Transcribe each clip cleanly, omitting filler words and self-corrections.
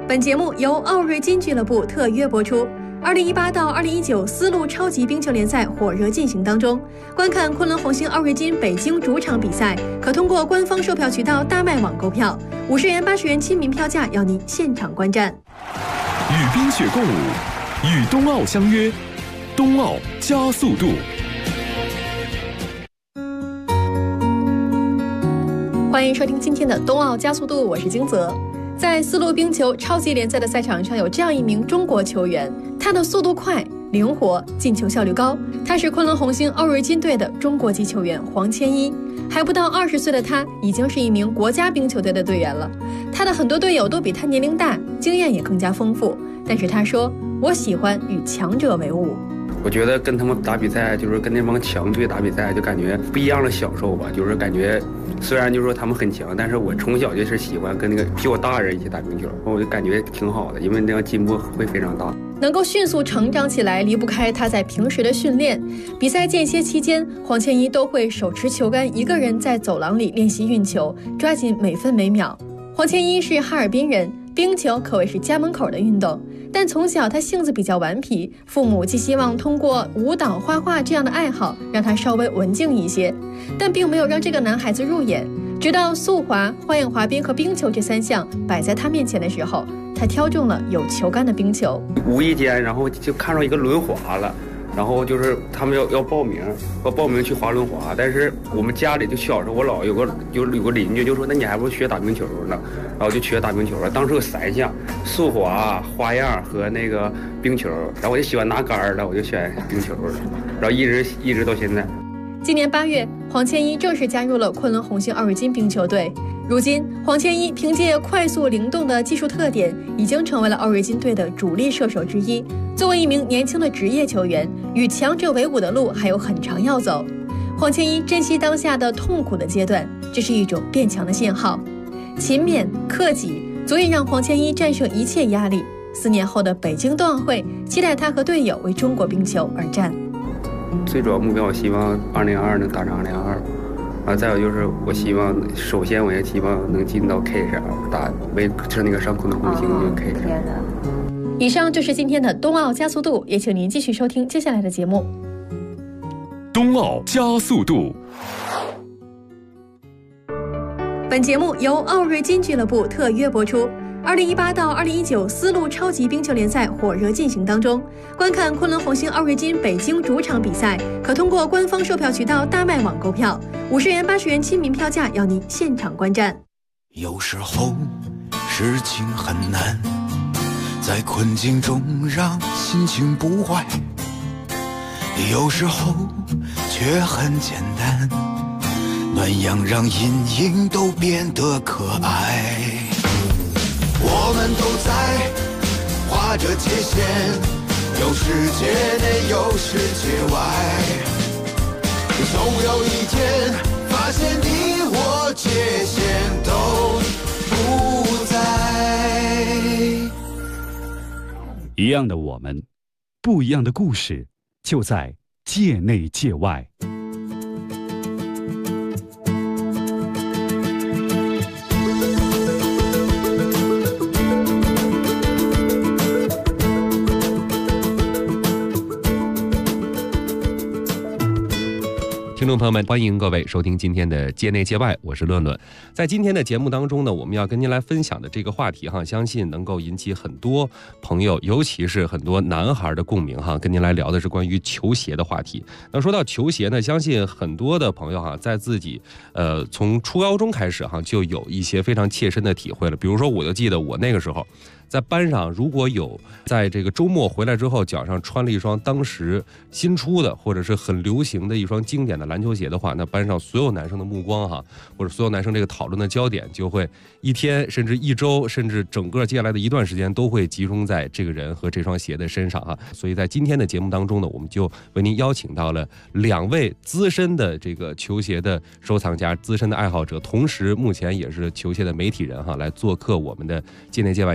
本节目由奥瑞金俱乐部特约播出。2018到2019丝路超级冰球联赛火热进行当中，观看昆仑红星奥瑞金北京主场比赛，可通过官方售票渠道大麦网购票，50元、80元亲民票价，要您现场观战。 与冰雪共舞，与冬奥相约，冬奥加速度。 欢迎收听今天的冬奥加速度，我是金泽。在丝路冰球超级联赛的赛场上，有这样一名中国球员，他的速度快、灵活，进球效率高。他是昆仑红星奥瑞金队的中国籍球员黄千一，还不到20岁的他，已经是一名国家冰球队的队员了。他的很多队友都比他年龄大，经验也更加丰富。但是他说：“我喜欢与强者为伍。” 我觉得跟他们打比赛，就是跟那帮强队打比赛，就感觉不一样的享受吧。就是感觉虽然就是说他们很强，但是我从小就是喜欢跟那个比我大的人一起打冰球，我就感觉挺好的，因为那样进步会非常大。 能够迅速成长起来，离不开他在平时的训练。比赛间歇期间，黄千一都会手持球杆，一个人在走廊里练习运球，抓紧每分每秒。黄千一是哈尔滨人，冰球可谓是家门口的运动。但从小他性子比较顽皮，父母既希望通过舞蹈、画画这样的爱好让他稍微文静一些，但并没有让这个男孩子入眼。直到速滑、花样滑冰和冰球这3项摆在他面前的时候，他挑中了有球杆的冰球。 无意间，然后就看到一个轮滑了。然后就是他们要报名去滑轮滑，但是我们家里就小时候我老有个邻居就说，那你还不如学打冰球呢，然后就学打冰球了。当时有3项：速滑、花样和那个冰球。然后我就喜欢拿杆了，我就选冰球了，然后一直到现在。 今年8月，黄千一正式加入了昆仑红星奥瑞金冰球队。如今，黄千一凭借快速灵动的技术特点，已经成为了奥瑞金队的主力射手之一。作为一名年轻的职业球员，与强者为伍的路还有很长要走。黄千一珍惜当下的痛苦的阶段，这是一种变强的信号。勤勉克己，足以让黄千一战胜一切压力。4年后的北京冬奥会，期待他和队友为中国冰球而战。 最主要目标，我希望2022能打上2022。再有就是，首先我也希望能进到 K 上打，是那个上昆仑红星的 K 上。 以上就是今天的冬奥加速度，也请您继续收听接下来的节目。 冬奥加速度。 本节目由奥瑞金俱乐部特约播出。2018到2019丝路超级冰球联赛火热进行当中，观看昆仑红星奥瑞金北京主场比赛，可通过官方售票渠道大麦网购票，50元、80元亲民票价，要您现场观战。 有时候事情很难，在困境中让心情不坏，有时候却很简单，暖阳让阴影都变得可爱。我们都在画着界限，有世界内有世界外，总有一天发现你我界限都不在。 一样的我们，不一样的故事，就在界内界外。 听众朋友们，欢迎各位收听今天的界内界外，我是论论。在今天的节目当中呢，我们要跟您来分享的这个话题相信能够引起很多朋友，尤其是很多男孩的共鸣跟您来聊的是关于球鞋的话题。那说到球鞋呢，相信很多的朋友在自己从初高中开始就有一些非常切身的体会了。比如说，我就记得我那个时候在班上，如果有在这个周末回来之后脚上穿了一双当时新出的或者是很流行的一双经典的篮球鞋的话，那班上所有男生的目光或者所有男生这个讨论的焦点就会一天甚至一周甚至整个接下来的一段时间都会集中在这个人和这双鞋的身上所以在今天的节目当中呢，我们就为您邀请到了2位资深的这个球鞋的收藏家、资深的爱好者，同时目前也是球鞋的媒体人来做客我们的界内界外节目。我们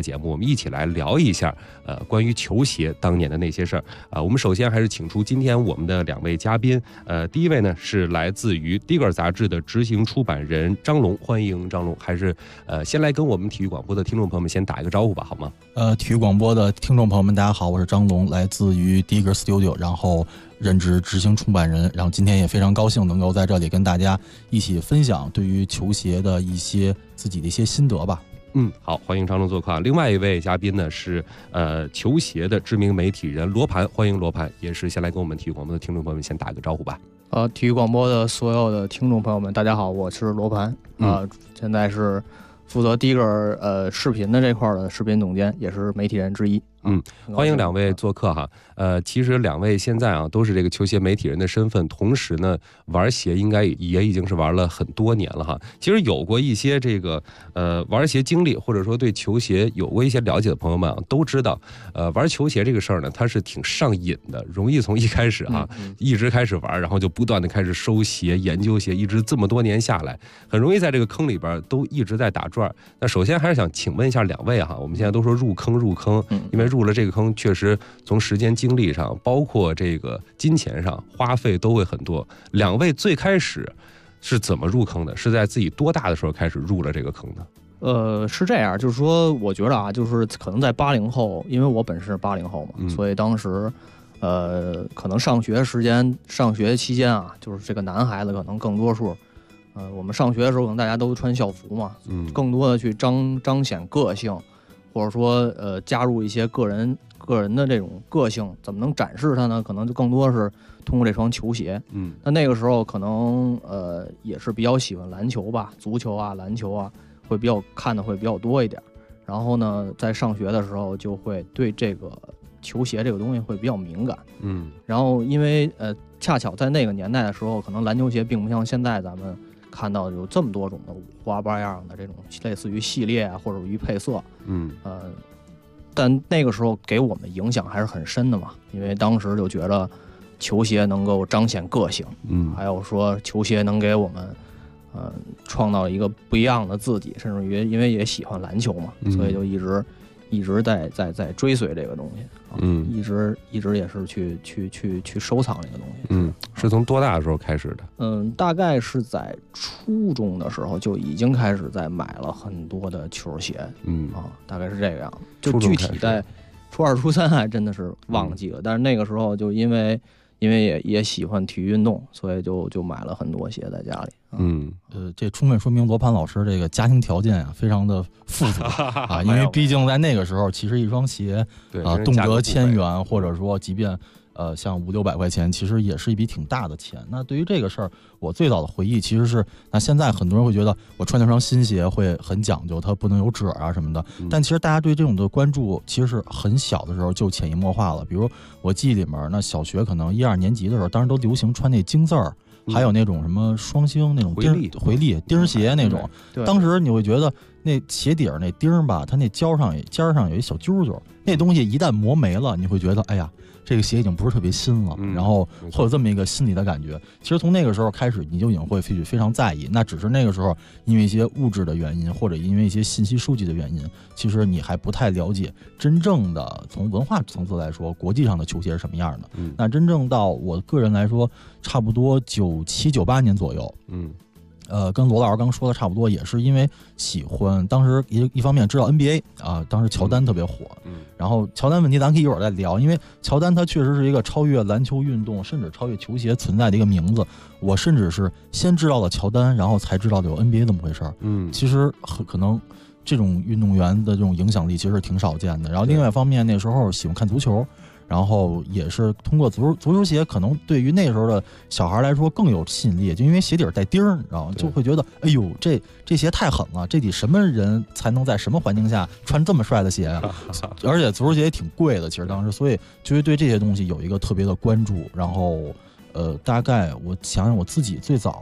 们一起来聊一下关于球鞋当年的那些事儿啊。我们首先还是请出今天我们的2位嘉宾，第一位呢是来自于《Digger》杂志的执行出版人张龙，欢迎张龙。还是先来跟我们体育广播的听众朋友们先打一个招呼吧，好吗？ 体育广播的听众朋友们，大家好，我是张龙，来自于 Digger Studio， 然后任职执行出版人，然后今天也非常高兴能够在这里跟大家一起分享对于球鞋的自己的一些心得吧。 好，欢迎张龙做客。另外一位嘉宾呢是球鞋的知名媒体人罗盘，欢迎罗盘，也是先来跟我们体育广播的听众朋友们先打个招呼吧。 体育广播的所有的听众朋友们，大家好，我是罗盘现在是负责Digger视频的这块的视频总监，也是媒体人之一。欢迎2位做客哈。其实2位现在啊都是这个球鞋媒体人的身份，同时呢玩鞋应该也已经是玩了很多年了哈。其实有过一些这个玩鞋经历，或者说对球鞋有过一些了解的朋友们啊，都知道玩球鞋这个事儿呢，它是挺上瘾的，容易从一开始一直开始玩，然后就不断的开始收鞋、研究鞋，一直这么多年下来，很容易在这个坑里边都一直在打转。那首先还是想请问一下2位哈，我们现在都说入坑，因为入了这个坑，确实从时间精力上，包括这个金钱上花费都会很多。2位最开始是怎么入坑的？是在自己多大的时候开始入了这个坑的？是这样，就是说，我觉得就是可能在80后，因为我本身是80后嘛，所以当时可能上学期间就是这个男孩子可能更多数，我们上学的时候可能大家都穿校服嘛，更多的去彰显个性。或者说加入一些个人的这种个性，怎么能展示它呢？可能就更多是通过这双球鞋。那个时候可能也是比较喜欢篮球吧，足球篮球会看的会比较多一点。然后呢，在上学的时候就会对这个球鞋这个东西会比较敏感。然后因为恰巧在那个年代的时候，可能篮球鞋并不像现在咱们看到有这么多种的五花八样的这种类似于系列或者于配色，但那个时候给我们影响还是很深的嘛，因为当时就觉得球鞋能够彰显个性，还有说球鞋能给我们创造一个不一样的自己，甚至于因为也喜欢篮球嘛，所以就一直在追随这个东西。一直也是去收藏这个东西。 是从多大的时候开始的？ 大概是在初中的时候就已经开始在买了很多的球鞋。大概是这个样子。就具体在初2、初3还真的是忘记了，但是那个时候就因为也喜欢体育运动，所以就买了很多鞋在家里。 这充分说明罗盘老师这个家庭条件非常的富足因为毕竟在那个时候，其实一双鞋动辄1000元，或者说即便像500-600块钱，其实也是一笔挺大的钱。那对于这个事儿，我最早的回忆其实是，那现在很多人会觉得我穿那双新鞋会很讲究，它不能有褶什么的。但其实大家对这种的关注，其实是很小的时候就潜移默化了。比如我记忆里面，那小学可能1、2年级的时候，当时都流行穿那金字儿。还有那种什么双星那种回力钉鞋那种，当时你会觉得那鞋底儿那钉吧，它那尖上有一小揪揪，那东西一旦磨没了，你会觉得哎呀，这个鞋已经不是特别新了，然后会有这么一个心理的感觉。其实从那个时候开始，你就已经会非常在意。那只是那个时候因为一些物质的原因，或者因为一些信息收集的原因，其实你还不太了解真正的从文化层次来说，国际上的球鞋是什么样的。那真正到我个人来说，差不多97、98年左右，跟罗老师刚说的差不多，也是因为喜欢，当时一方面知道 NBA 当时乔丹特别火，然后乔丹问题咱可以一会儿再聊，因为乔丹他确实是一个超越篮球运动，甚至超越球鞋存在的一个名字。我甚至是先知道了乔丹，然后才知道有 NBA 这么回事。其实可能这种运动员的这种影响力其实挺少见的。然后另外一方面，那时候喜欢看足球。然后也是通过足球鞋，可能对于那时候的小孩来说更有吸引力，就因为鞋底带钉儿，然后就会觉得，哎呦，这鞋太狠了，这得什么人才能在什么环境下穿这么帅的鞋啊？而且足球鞋也挺贵的，其实当时，所以就会对这些东西有一个特别的关注。然后，大概我想想我自己最早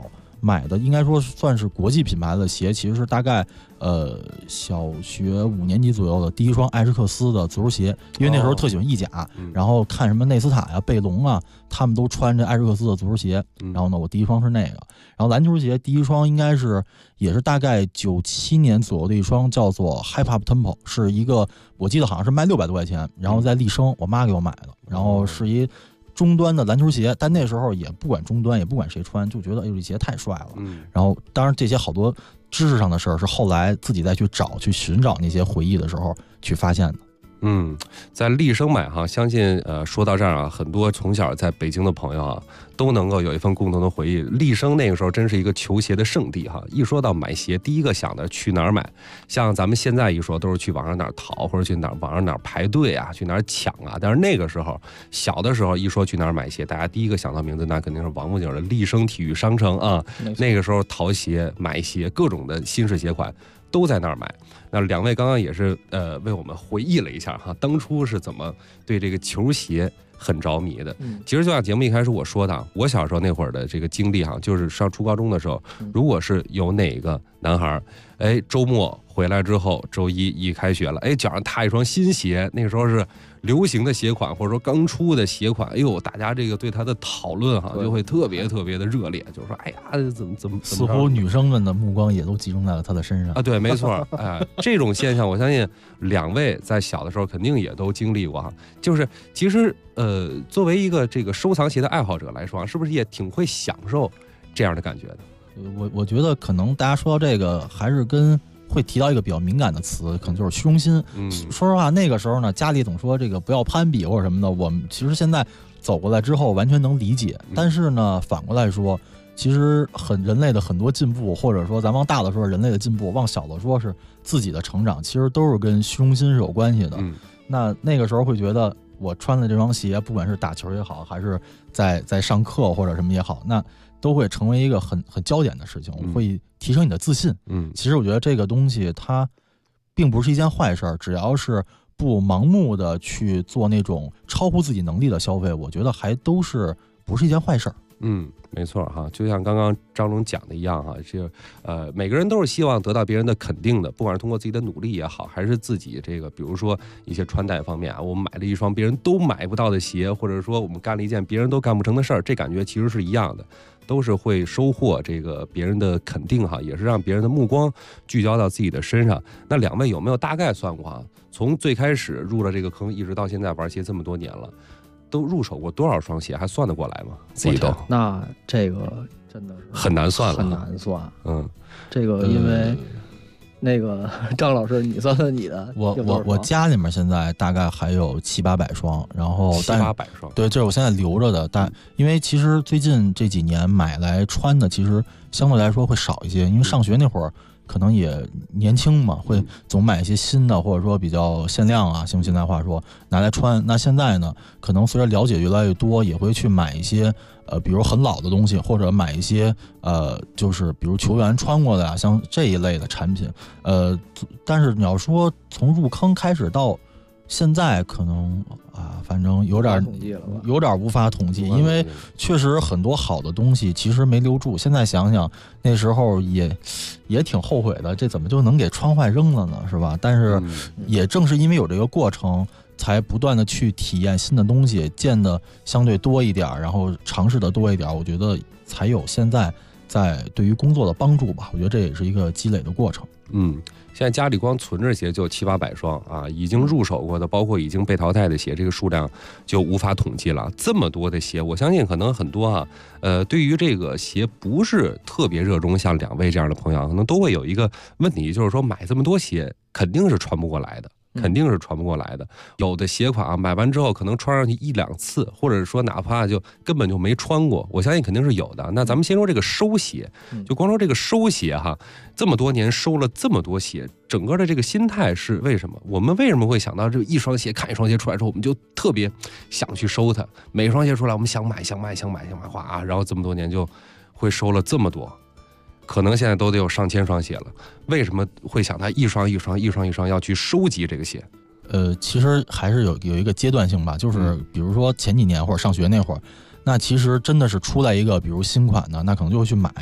买的应该说算是国际品牌的鞋，其实是大概小学5年级左右的第一双艾什克斯的足球鞋，因为那时候特喜欢意甲，然后看什么内斯塔呀、贝隆啊，他们都穿着艾什克斯的足球鞋，然后呢，我第一双是那个，然后篮球鞋第一双应该也是大概97年左右的一双，叫做 Hype Up Tempo， 是一个我记得好像是卖600多块钱，然后在立生我妈给我买的，然后是一中端的篮球鞋，但那时候也不管中端，也不管谁穿，就觉得哎呦这鞋太帅了。然后当然这些好多知识上的事儿是后来自己再去寻找那些回忆的时候去发现的。 在立生买哈，相信说到这儿啊，很多从小在北京的朋友啊，都能够有一份共同的回忆。立生那个时候真是一个球鞋的圣地哈，一说到买鞋，第一个想的去哪儿买？像咱们现在一说，都是去网上哪儿淘，或者去网上哪儿排队啊，去哪儿抢啊。但是那个时候，小的时候一说去哪儿买鞋，大家第一个想到名字，那肯定是王府井的立生体育商城啊。那个时候淘鞋、买鞋，各种的新式鞋款都在那儿买。那两位刚刚也是为我们回忆了一下哈，当初是怎么对这个球鞋很着迷的。其实就像节目一开始我说的，我小时候那会儿的这个经历哈，就是上初高中的时候，如果是有哪个男孩周末回来之后，周一开学了，脚上踏一双新鞋，那个时候是流行的鞋款或者说刚出的鞋款，大家这个对他的讨论哈就会特别特别的热烈，就是说怎么似乎女生们的目光也都集中在了他的身上啊。对，没错，这种现象我相信两位在小的时候肯定也都经历过哈。就是其实作为一个这个收藏鞋的爱好者来说，是不是也挺会享受这样的感觉的？ 我觉得可能大家说到这个还是会提到一个比较敏感的词，可能就是虚荣心。说实话，那个时候呢，家里总说这个不要攀比或者什么的，我们其实现在走过来之后完全能理解。但是呢，反过来说，其实人类的很多进步，或者说咱往大的说人类的进步，往小的说是自己的成长，其实都是跟虚荣心是有关系的。那个时候会觉得我穿的这双鞋，不管是打球也好，还是在上课或者什么也好，那都会成为一个很焦点的事情，会提升你的自信。其实我觉得这个东西它并不是一件坏事，只要是不盲目的去做那种超乎自己能力的消费，我觉得还都是不是一件坏事。 没错哈，就像刚刚张龙讲的一样哈，每个人都是希望得到别人的肯定的，不管是通过自己的努力也好，还是自己这个，比如说一些穿戴方面啊，我们买了一双别人都买不到的鞋，或者说我们干了一件别人都干不成的事儿，这感觉其实是一样的，都是会收获这个别人的肯定哈，也是让别人的目光聚焦到自己的身上。那两位有没有大概算过啊？从最开始入了这个坑，一直到现在玩鞋这么多年了，都入手过多少双鞋，还算得过来吗？自己都那这个真的是很难算了， 很难算。这个因为那个张老师，你算算你的。 我家里面现在大概还有700-800双，然后 700-800双， 对，这是我现在留着的。但因为其实最近这几年买来穿的，其实相对来说会少一些，因为上学那会儿可能也年轻嘛，会总买一些新的，或者说比较限量啊，用现在话说拿来穿。那现在呢，可能随着了解越来越多，也会去买一些比如很老的东西，或者买一些就是比如球员穿过的啊，像这一类的产品。但是你要说从入坑开始到现在，可能反正有点无法统计，因为确实很多好的东西其实没留住。现在想想那时候也挺后悔的，这怎么就能给穿坏扔了呢，是吧？但是也正是因为有这个过程，才不断的去体验新的东西，见的相对多一点，然后尝试的多一点，我觉得才有现在在对于工作的帮助吧。我觉得这也是一个积累的过程。 现在家里光存着鞋就700-800双啊，已经入手过的，包括已经被淘汰的鞋，这个数量就无法统计了。这么多的鞋，我相信可能很多对于这个鞋不是特别热衷，像两位这样的朋友，可能都会有一个问题，就是说买这么多鞋肯定是穿不过来的。有的鞋款买完之后可能穿上去1-2次，或者说哪怕就根本就没穿过，我相信肯定是有的。那咱们先说这个收鞋，就光说这个收鞋哈，这么多年收了这么多鞋，整个的这个心态是为什么？我们为什么会想到这一双鞋，看一双鞋出来之后，我们就特别想去收它？每双鞋出来，我们想买，哗，然后这么多年就会收了这么多。可能现在都得有上千双鞋了，为什么会想他一双要去收集这个鞋？ 其实还是有一个阶段性吧，就是比如说前几年或者上学那会儿，那其实真的是出来一个比如新款的，那可能就会去买。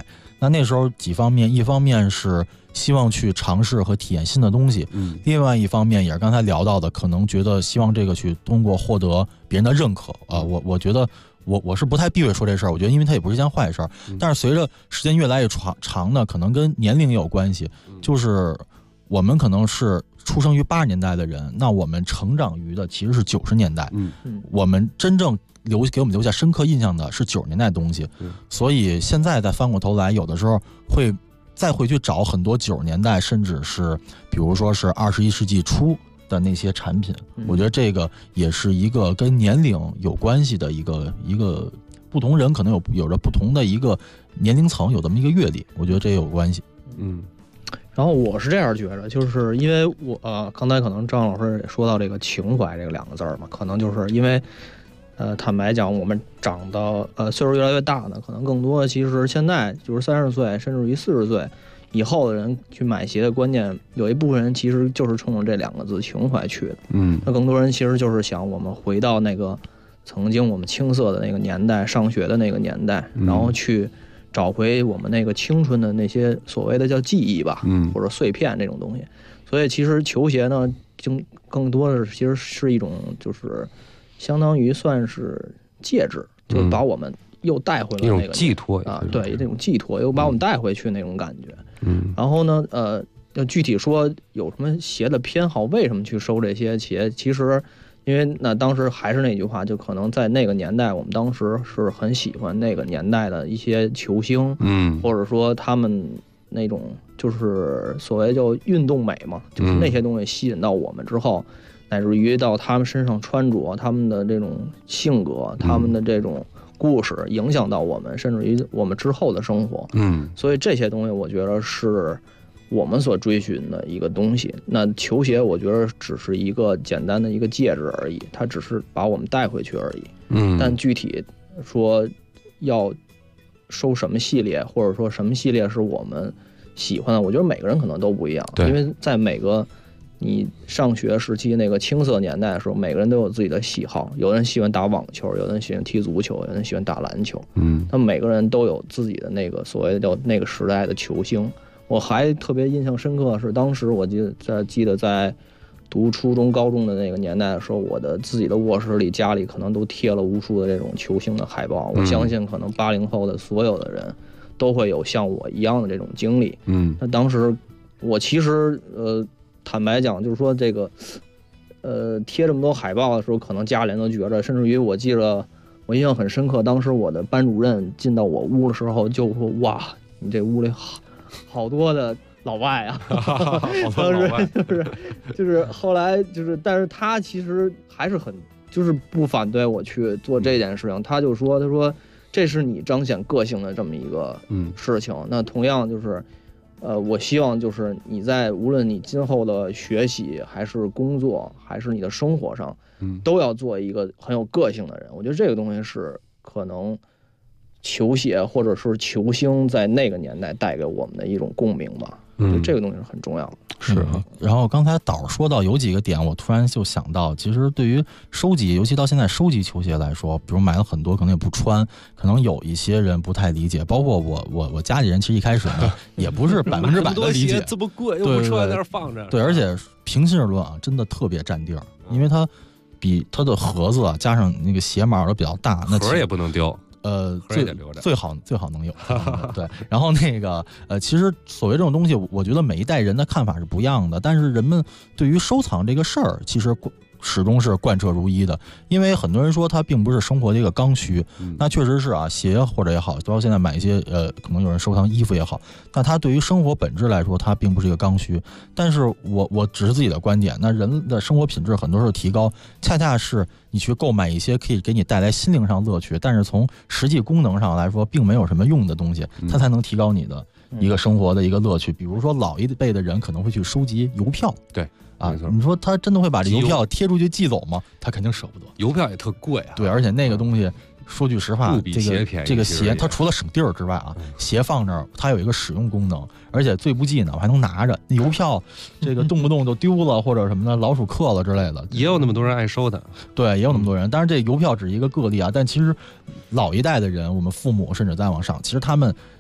那时候几方面，一方面是希望去尝试和体验新的东西，另外一方面也是刚才聊到的，可能觉得希望这个去通过获得别人的认可我觉得我是不太避讳说这事儿，我觉得因为它也不是一件坏事儿，但是随着时间越来越长呢，可能跟年龄也有关系，就是我们可能是出生于80年代的人，那我们成长于的其实是90年代，我们真正给我们留下深刻印象的是90年代的东西，所以现在再翻过头来，有的时候会再回去找很多90年代，甚至是比如说是21世纪初的那些产品，我觉得这个也是一个跟年龄有关系的一个不同人可能有着不同的一个年龄层，有这么一个阅历，我觉得这也有关系。 然后我是这样觉着，就是因为我刚才可能张老师也说到这个情怀这个2个字嘛，可能就是因为坦白讲，我们长到岁数越来越大呢，可能更多的其实现在就是30岁甚至于40岁以后的人去买鞋的观念，有一部分人其实就是冲着这2个字情怀去的。那更多人其实就是想我们回到那个曾经我们青涩的那个年代，上学的那个年代，然后去找回我们那个青春的那些所谓的叫记忆吧，或者碎片这种东西。所以其实球鞋呢，就更多的其实是一种就是相当于算是介质，就把我们又带回了那个寄托对，这种寄托又把我们带回去那种感觉。然后呢，要具体说有什么鞋的偏好，为什么去收这些鞋？其实，因为那当时还是那句话，就可能在那个年代，我们当时是很喜欢那个年代的一些球星，或者说他们那种就是所谓叫运动美嘛，就是那些东西吸引到我们之后，乃至于到他们身上穿着，他们的这种性格，他们的这种故事影响到我们，甚至于我们之后的生活。所以这些东西我觉得是我们所追寻的一个东西。那球鞋我觉得只是一个简单的一个介质而已，它只是把我们带回去而已。但具体说要收什么系列，或者说什么系列是我们喜欢的，我觉得每个人可能都不一样。因为在每个你上学时期那个青涩年代的时候，每个人都有自己的喜好，有人喜欢打网球，有人喜欢踢足球，有人喜欢打篮球。那每个人都有自己的那个所谓的叫那个时代的球星。我还特别印象深刻的是，当时我记得在读初中高中的那个年代的时候，我的自己的卧室里家里可能都贴了无数的这种球星的海报。我相信可能80后的所有的人都会有像我一样的这种经历。那当时我其实坦白讲，就是说这个贴这么多海报的时候，可能家里人都觉着，甚至于我记着我印象很深刻，当时我的班主任进到我屋的时候就说：“哇，你这屋里好多的老外啊！”当时就是后来就是，但是他其实还是很就是不反对我去做这件事情，他说这是你彰显个性的这么一个事情。那同样就是我希望就是你在无论你今后的学习还是工作还是你的生活上，都要做一个很有个性的人。我觉得这个东西是可能球鞋或者是球星在那个年代带给我们的一种共鸣吧。就这个东西是很重要的。 是。然后刚才导说到有几个点，我突然就想到，其实对于收集，尤其到现在收集球鞋来说，比如买了很多可能也不穿，可能有一些人不太理解，包括我家里人，其实一开始呢也不是100%的理解， 这么贵又不穿在那放着。 对，而且平心而论啊，真的特别占地儿，因为它比它的盒子啊加上那个鞋码都比较大，那盒也不能丢。 最好能有对。然后那个其实所谓这种东西，我觉得每一代人的看法是不一样的，但是人们对于收藏这个事儿，其实始终是贯彻如一的。因为很多人说它并不是生活的一个刚需，那确实是啊，鞋或者也好，包括现在买一些可能有人收藏衣服也好，那它对于生活本质来说，它并不是一个刚需。但是我只是自己的观点，那人的生活品质很多时候提高，恰恰是你去购买一些可以给你带来心灵上乐趣，但是从实际功能上来说并没有什么用的东西，它才能提高你的一个生活的一个乐趣。比如说老一辈的人可能会去收集邮票， 对啊，你说他真的会把这邮票贴出去寄走吗？他肯定舍不得。 邮票也特贵啊。 对，而且那个东西说句实话，这个鞋它除了省地儿之外啊，鞋放那儿它有一个使用功能，而且最不济呢，我还能拿着。邮票这个动不动就丢了或者什么的，老鼠刻了之类的， 也有那么多人爱收的。 对，也有那么多人。当然这邮票只是一个个例啊，但其实老一代的人，我们父母甚至再往上，其实他们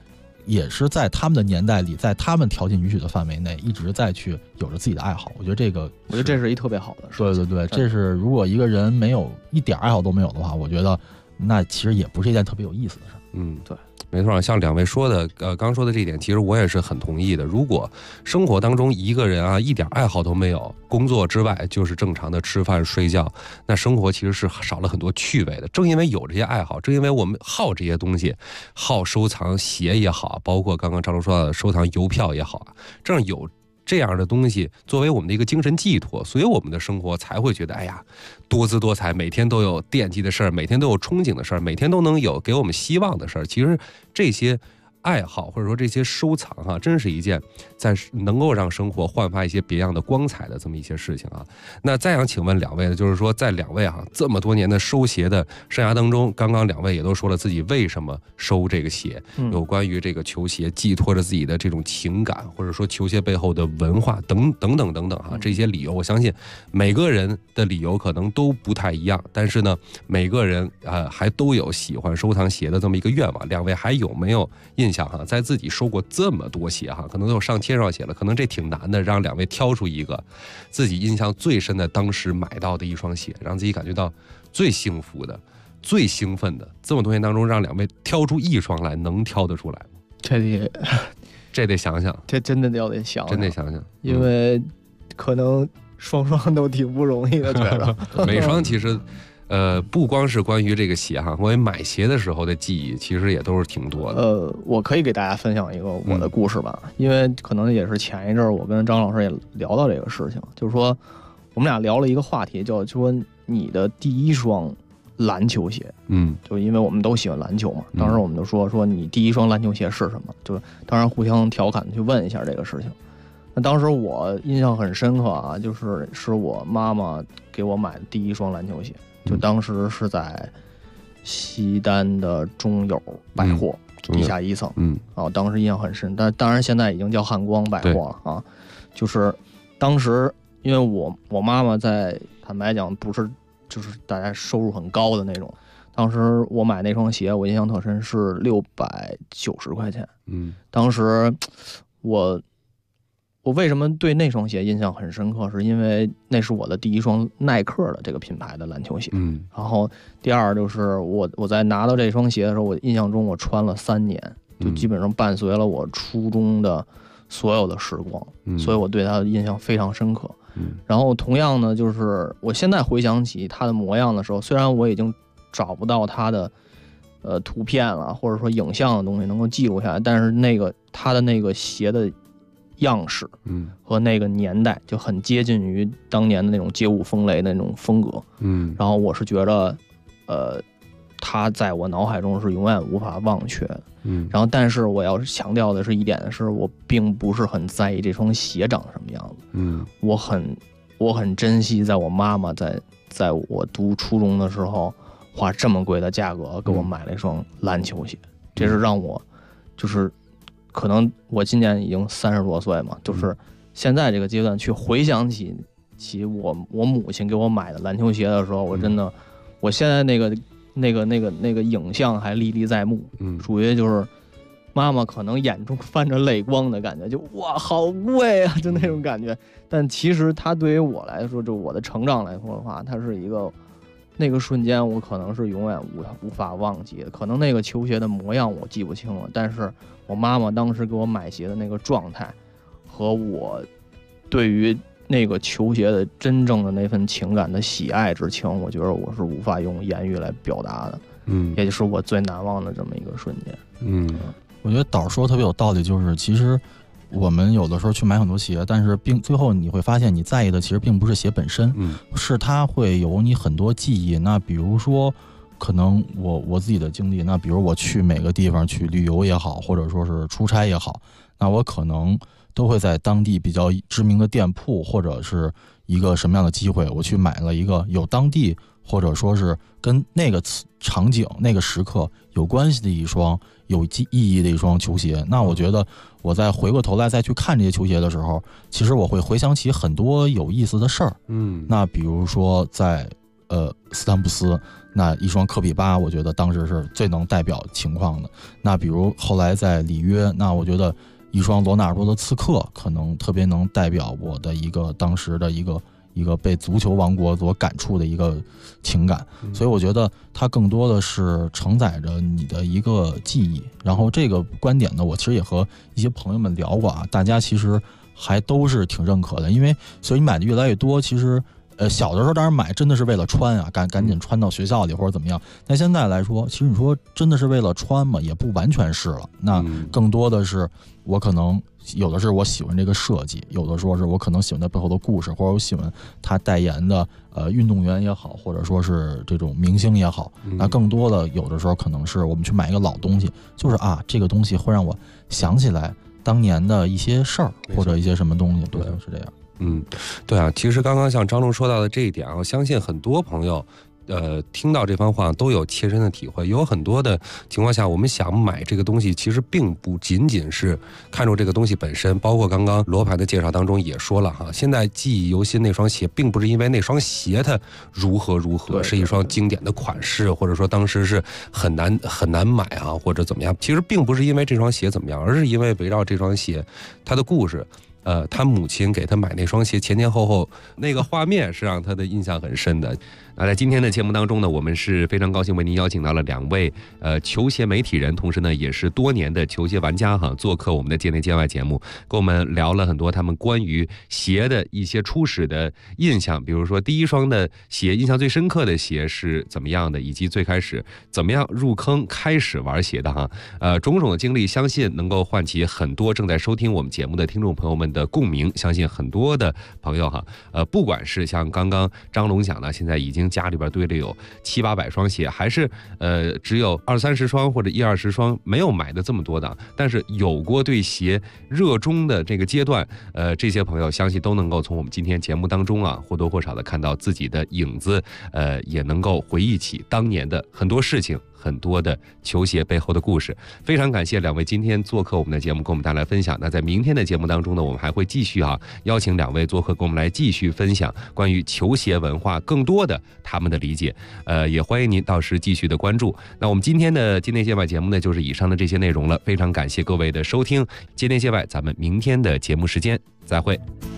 也是在他们的年代里，在他们条件允许的范围内，一直在去有着自己的爱好。我觉得这是一特别好的事。 对，这是如果一个人没有一点爱好都没有的话，我觉得那其实也不是一件特别有意思的事。 对。 没错，像两位说的，刚说的这一点，其实我也是很同意的。如果生活当中一个人啊一点爱好都没有，工作之外就是正常的吃饭睡觉，那生活其实是少了很多趣味的。正因为有这些爱好，正因为我们好这些东西，好收藏鞋也好，包括刚刚张龙说到的收藏邮票也好啊，这样有这样的东西作为我们的一个精神寄托，所以我们的生活才会觉得哎呀多姿多彩，每天都有惦记的事儿，每天都有憧憬的事儿，每天都能有给我们希望的事儿。其实这些爱好或者说这些收藏啊，真是一件在能够让生活焕发一些别样的光彩的这么一些事情啊。那再想请问两位呢，就是说在两位啊这么多年的收鞋的生涯当中，刚刚两位也都说了自己为什么收这个鞋，有关于这个球鞋寄托着自己的这种情感，或者说球鞋背后的文化等等啊，这些理由我相信每个人的理由可能都不太一样，但是呢每个人还都有喜欢收藏鞋的这么一个愿望。两位还有没有印象哈，在自己收过这么多鞋哈，可能都有上千双鞋了，可能这挺难的，让两位挑出一个自己印象最深的当时买到的一双鞋，让自己感觉到最幸福的最兴奋的，这么多年当中让两位挑出一双来，能挑得出来吗？这得想想， 这真的得想想， 因为可能双双都挺不容易的，觉得每双其实不光是关于这个鞋哈，关于买鞋的时候的记忆其实也都是挺多的。 我可以给大家分享一个我的故事吧，因为可能也是前一阵我跟张老师也聊到这个事情，就是说我们俩聊了一个话题，就说你的第一双篮球鞋，就因为我们都喜欢篮球嘛，当时我们就说你第一双篮球鞋是什么，就当然互相调侃的去问一下这个事情。那当时我印象很深刻啊，是我妈妈给我买的第一双篮球鞋，就当时是在西单的中友百货地下一层，当时印象很深，但当然现在已经叫汉光百货了啊。就是当时因为我妈妈在坦白讲不是就是大家收入很高的那种，当时我买那双鞋我印象特深，是690块钱。当时我为什么对那双鞋印象很深刻，是因为那是我的第一双耐克的这个品牌的篮球鞋。然后第二就是我在拿到这双鞋的时候，我印象中我穿了3年，就基本上伴随了我初中的所有的时光，所以我对它的印象非常深刻。然后同样呢，就是我现在回想起它的模样的时候，虽然我已经找不到它的图片了，或者说影像的东西能够记录下来，但是它的那个鞋的样式，和那个年代就很接近于当年的那种街舞风雷的那种风格，然后我是觉得，它在我脑海中是永远无法忘却的，然后但是我要强调的是一点是，我并不是很在意这双鞋长什么样子，我很珍惜在我妈妈在我读初中的时候花这么贵的价格给我买了一双篮球鞋，这是让我就是可能我今年已经30多岁嘛，就是现在这个阶段去回想起我母亲给我买的篮球鞋的时候，我真的我现在那个影像还历历在目，属于就是妈妈可能眼中泛着泪光的感觉，就哇好贵啊，就那种感觉。但其实它对于我来说，就我的成长来说的话，它是一个那个瞬间我可能是永远无法忘记的。可能那个球鞋的模样我记不清了，但是我妈妈当时给我买鞋的那个状态和我对于那个球鞋的真正的那份情感的喜爱之情，我觉得我是无法用言语来表达的，也就是我最难忘的这么一个瞬间。 我觉得导说特别有道理，就是其实我们有的时候去买很多鞋，但是最后你会发现你在意的其实并不是鞋本身，是它会有你很多记忆。那比如说可能我自己的经历，那比如我去每个地方去旅游也好，或者说是出差也好，那我可能都会在当地比较知名的店铺，或者是一个什么样的机会，我去买了一个有当地或者说是跟那个场景那个时刻有关系的一双有意义的一双球鞋。那我觉得我再回过头来再去看这些球鞋的时候，其实我会回想起很多有意思的事儿。那比如说在斯坦普斯，那一双科比8，我觉得当时是最能代表情况的。那比如后来在里约，那我觉得一双罗纳尔多的刺客可能特别能代表我的一个当时的一个被足球王国所感触的一个情感，所以我觉得它更多的是承载着你的一个记忆。然后这个观点呢，我其实也和一些朋友们聊过啊，大家其实还都是挺认可的，因为所以你买的越来越多，其实小的时候当然买真的是为了穿啊，赶紧穿到学校里或者怎么样。但现在来说，其实你说真的是为了穿嘛，也不完全是了。那更多的是我可能有的是我喜欢这个设计，有的说是我可能喜欢它背后的故事，或者我喜欢他代言的运动员也好，或者说是这种明星也好。那更多的有的时候可能是我们去买一个老东西，就是这个东西会让我想起来当年的一些事儿或者一些什么东西。对，是这样。 对啊，其实刚刚像张龙说到的这一点啊，我相信很多朋友听到这番话都有切身的体会。有很多的情况下，我们想买这个东西，其实并不仅仅是看重这个东西本身，包括刚刚罗盘的介绍当中也说了哈，现在记忆犹新那双鞋，并不是因为那双鞋它如何，是一双经典的款式，或者说当时是很难买啊，或者怎么样。其实并不是因为这双鞋怎么样，而是因为围绕这双鞋它的故事。他母亲给他买那双鞋前后那个画面是让他的印象很深的。那在今天的节目当中呢，我们是非常高兴为您邀请到了2位球鞋媒体人，同时呢也是多年的球鞋玩家哈，做客我们的界内界外节目，跟我们聊了很多他们关于鞋的一些初始的印象，比如说第一双的鞋印象最深刻的鞋是怎么样的，以及最开始怎么样入坑开始玩鞋的哈。种种的经历，相信能够唤起很多正在收听我们节目的听众朋友们的共鸣。相信很多的朋友哈，不管是像刚刚张龙讲的，现在已经家里边堆了有700-800双鞋，还是只有20-30双或者10-20双，没有买的这么多的，但是有过对鞋热衷的这个阶段，这些朋友相信都能够从我们今天节目当中啊，或多或少的看到自己的影子，也能够回忆起当年的很多事情，很多的球鞋背后的故事。非常感谢2位今天做客我们的节目，跟我们带来分享。那在明天的节目当中呢，我们还会继续邀请2位做客，跟我们来继续分享关于球鞋文化更多的他们的理解。也欢迎您到时继续的关注。那我们今天的界内界外节目呢，就是以上的这些内容了。非常感谢各位的收听，界内界外，咱们明天的节目时间再会。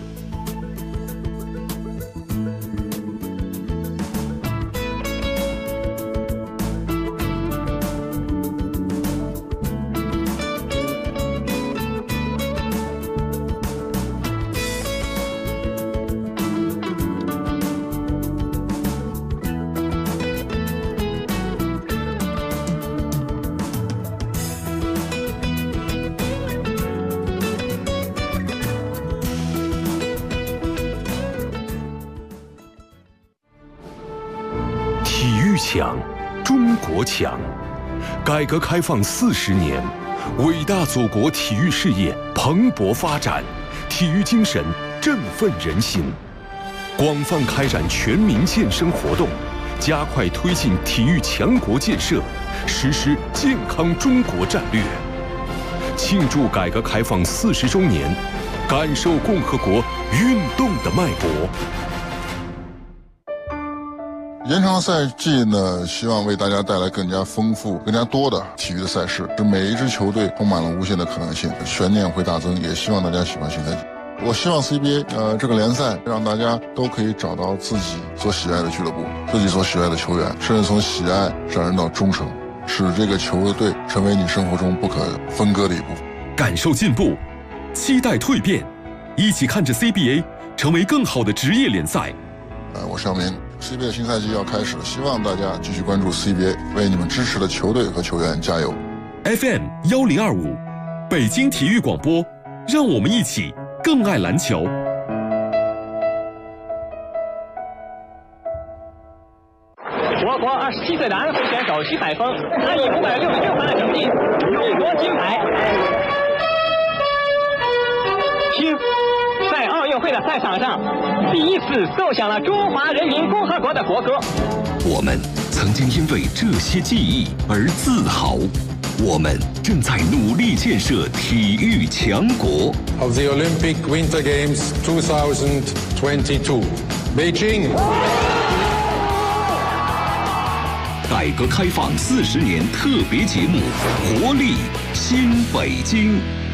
强，中国强。改革开放40年，伟大祖国体育事业蓬勃发展，体育精神振奋人心。广泛开展全民健身活动，加快推进体育强国建设，实施健康中国战略。庆祝改革开放40周年，感受共和国运动的脉搏。 延长赛季呢，希望为大家带来更加丰富、更加多的体育的赛事，使每一支球队充满了无限的可能性，悬念会大增。也希望大家喜欢新赛季。我希望 CBA 这个联赛让大家都可以找到自己所喜爱的俱乐部、自己所喜爱的球员，甚至从喜爱上升到忠诚，使这个球队成为你生活中不可分割的一部分。 感受进步，期待蜕变，一起看着 CBA 成为更好的职业联赛。 我上面 CBA 新赛季要开始了，希望大家继续关注 CBA， 为你们支持的球队和球员加油。 FM 1025，北京体育广播，让我们一起更爱篮球。 我国27岁的安徽选手徐海峰，他以566分的成绩勇夺金牌。听，在奥运会的赛场上，第一次奏响了中华人民共和国的国歌。 我们曾经因为这些记忆而自豪，我们正在努力建设体育强国。 Of the Olympic Winter Games 2022, Beijing. 改革开放40年特别节目《活力新北京》。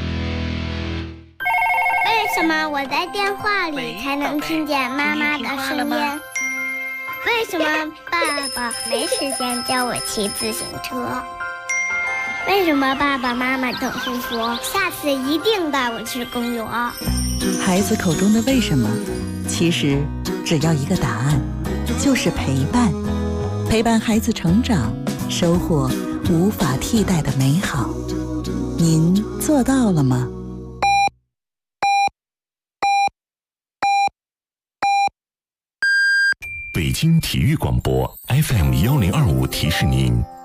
为什么我在电话里才能听见妈妈的声音？为什么爸爸没时间教我骑自行车？为什么爸爸妈妈总是说下次一定带我去公园？ 孩子口中的为什么，其实只要一个答案，就是陪伴。陪伴孩子成长，收获无法替代的美好。您做到了吗？ 北京体育广播 FM1025提示您，